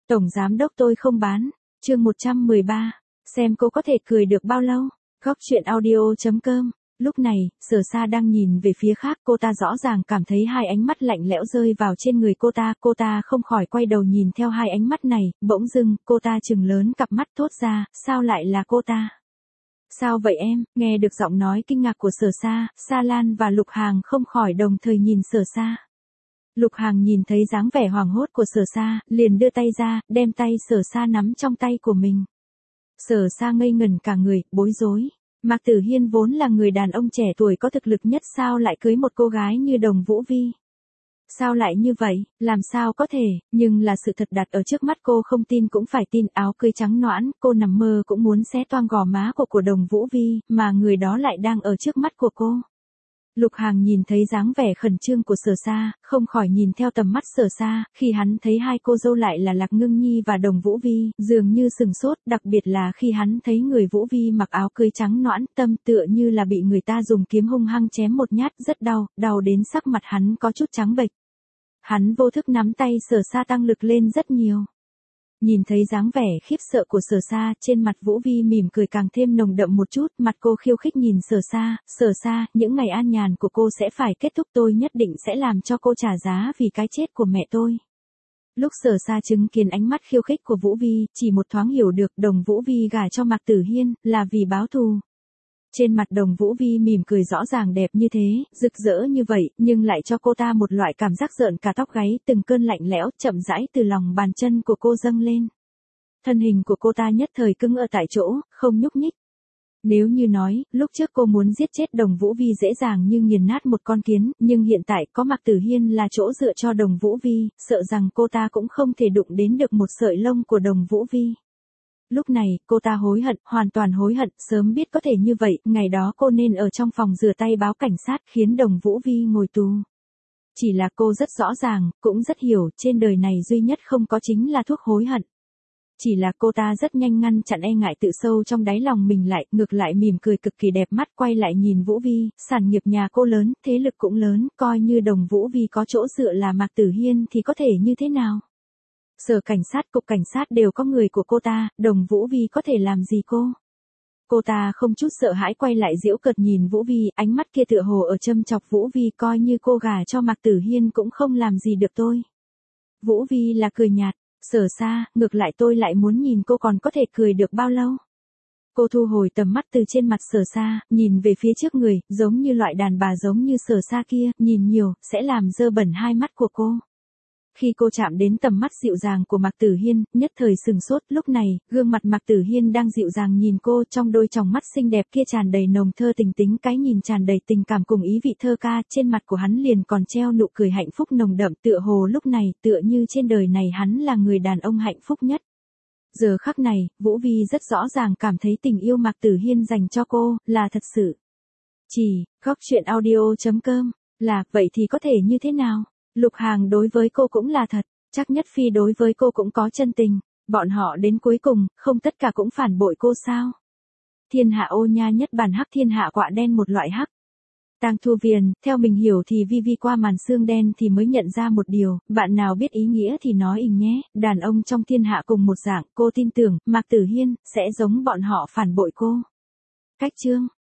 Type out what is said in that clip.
Tổng giám đốc tôi không bán. Chương 113. Xem cô có thể cười được bao lâu. Góc chuyện audio.com. Lúc này, Sở Sa đang nhìn về phía khác, cô ta rõ ràng cảm thấy hai ánh mắt lạnh lẽo rơi vào trên người cô ta không khỏi quay đầu nhìn theo hai ánh mắt này, bỗng dưng, cô ta trừng lớn cặp mắt thốt ra, sao lại là cô ta? Sao vậy em? Nghe được giọng nói kinh ngạc của Sở Sa, Sa Lan và Lục Hàng không khỏi đồng thời nhìn Sở Sa. Lục Hàng nhìn thấy dáng vẻ hoảng hốt của Sở Sa, liền đưa tay ra, đem tay Sở Sa nắm trong tay của mình. Sở Sa ngây ngẩn cả người, bối rối. Mạc Tử Hiên vốn là người đàn ông trẻ tuổi có thực lực nhất, sao lại cưới một cô gái như Đồng Vũ Vi? Sao lại như vậy, làm sao có thể, nhưng là sự thật đặt ở trước mắt cô, không tin cũng phải tin. Áo cưới trắng nõn, cô nằm mơ cũng muốn xé toang gò má của Đồng Vũ Vi, mà người đó lại đang ở trước mắt của cô. Lục Hàng nhìn thấy dáng vẻ khẩn trương của Sở Sa, không khỏi nhìn theo tầm mắt Sở Sa, khi hắn thấy hai cô dâu lại là Lạc Ngưng Nhi và Đồng Vũ Vi, dường như sừng sốt, đặc biệt là khi hắn thấy người Vũ Vi mặc áo cưới trắng nõn, tâm tựa như là bị người ta dùng kiếm hung hăng chém một nhát, rất đau, đau đến sắc mặt hắn có chút trắng bệch. Hắn vô thức nắm tay Sở Sa tăng lực lên rất nhiều. Nhìn thấy dáng vẻ khiếp sợ của Sở Sa, trên mặt Vũ Vi mỉm cười càng thêm nồng đậm một chút, mặt cô khiêu khích nhìn Sở Sa, những ngày an nhàn của cô sẽ phải kết thúc, tôi nhất định sẽ làm cho cô trả giá vì cái chết của mẹ tôi. Lúc Sở Sa chứng kiến ánh mắt khiêu khích của Vũ Vi, chỉ một thoáng hiểu được Đồng Vũ Vi gả cho Mạc Tử Hiên, là vì báo thù. Trên mặt Đồng Vũ Vi mỉm cười rõ ràng đẹp như thế, rực rỡ như vậy, nhưng lại cho cô ta một loại cảm giác rợn cả tóc gáy, từng cơn lạnh lẽo, chậm rãi từ lòng bàn chân của cô dâng lên. Thân hình của cô ta nhất thời cứng ở tại chỗ, không nhúc nhích. Nếu như nói, lúc trước cô muốn giết chết Đồng Vũ Vi dễ dàng như nghiền nát một con kiến, nhưng hiện tại có Mạc Tử Hiên là chỗ dựa cho Đồng Vũ Vi, sợ rằng cô ta cũng không thể đụng đến được một sợi lông của Đồng Vũ Vi. Lúc này, cô ta hối hận, hoàn toàn hối hận, sớm biết có thể như vậy, ngày đó cô nên ở trong phòng rửa tay báo cảnh sát, khiến Đồng Vũ Vi ngồi tù. Chỉ là cô rất rõ ràng, cũng rất hiểu, trên đời này duy nhất không có chính là thuốc hối hận. Chỉ là cô ta rất nhanh ngăn chặn e ngại tự sâu trong đáy lòng mình lại, ngược lại mỉm cười cực kỳ đẹp mắt, quay lại nhìn Vũ Vi, sản nghiệp nhà cô lớn, thế lực cũng lớn, coi như Đồng Vũ Vi có chỗ dựa là Mạc Tử Hiên thì có thể như thế nào? Sở cảnh sát, cục cảnh sát đều có người của cô ta, Đồng Vũ Vi có thể làm gì cô? Cô ta không chút sợ hãi quay lại giễu cợt nhìn Vũ Vi, ánh mắt kia tựa hồ ở châm chọc Vũ Vi, coi như cô gả cho Mạc Tử Hiên cũng không làm gì được tôi. Vũ Vi là cười nhạt, Sở Sa, ngược lại tôi lại muốn nhìn cô còn có thể cười được bao lâu. Cô thu hồi tầm mắt từ trên mặt Sở Sa, nhìn về phía trước người, giống như loại đàn bà giống như Sở Sa kia, nhìn nhiều, sẽ làm dơ bẩn hai mắt của cô. Khi cô chạm đến tầm mắt dịu dàng của Mạc Tử Hiên, nhất thời sừng sốt, lúc này, gương mặt Mạc Tử Hiên đang dịu dàng nhìn cô, trong đôi tròng mắt xinh đẹp kia tràn đầy nồng thơ tình tính, cái nhìn tràn đầy tình cảm cùng ý vị thơ ca, trên mặt của hắn liền còn treo nụ cười hạnh phúc nồng đậm, tựa hồ lúc này, tựa như trên đời này hắn là người đàn ông hạnh phúc nhất. Giờ khắc này, Vũ Vi rất rõ ràng cảm thấy tình yêu Mạc Tử Hiên dành cho cô, là thật sự. Chỉ, góc chuyện audio.com, là, vậy thì có thể như thế nào? Lục Hàng đối với cô cũng là thật, chắc Nhất Phi đối với cô cũng có chân tình, bọn họ đến cuối cùng, không tất cả cũng phản bội cô sao? Thiên hạ ô nha nhất bản hắc, thiên hạ quạ đen một loại hắc. Tang Thu Viền, theo mình hiểu thì Vi qua màn xương đen thì mới nhận ra một điều, bạn nào biết ý nghĩa thì nói ình nhé, đàn ông trong thiên hạ cùng một dạng, cô tin tưởng, Mạc Tử Hiên, sẽ giống bọn họ phản bội cô. Cách chương.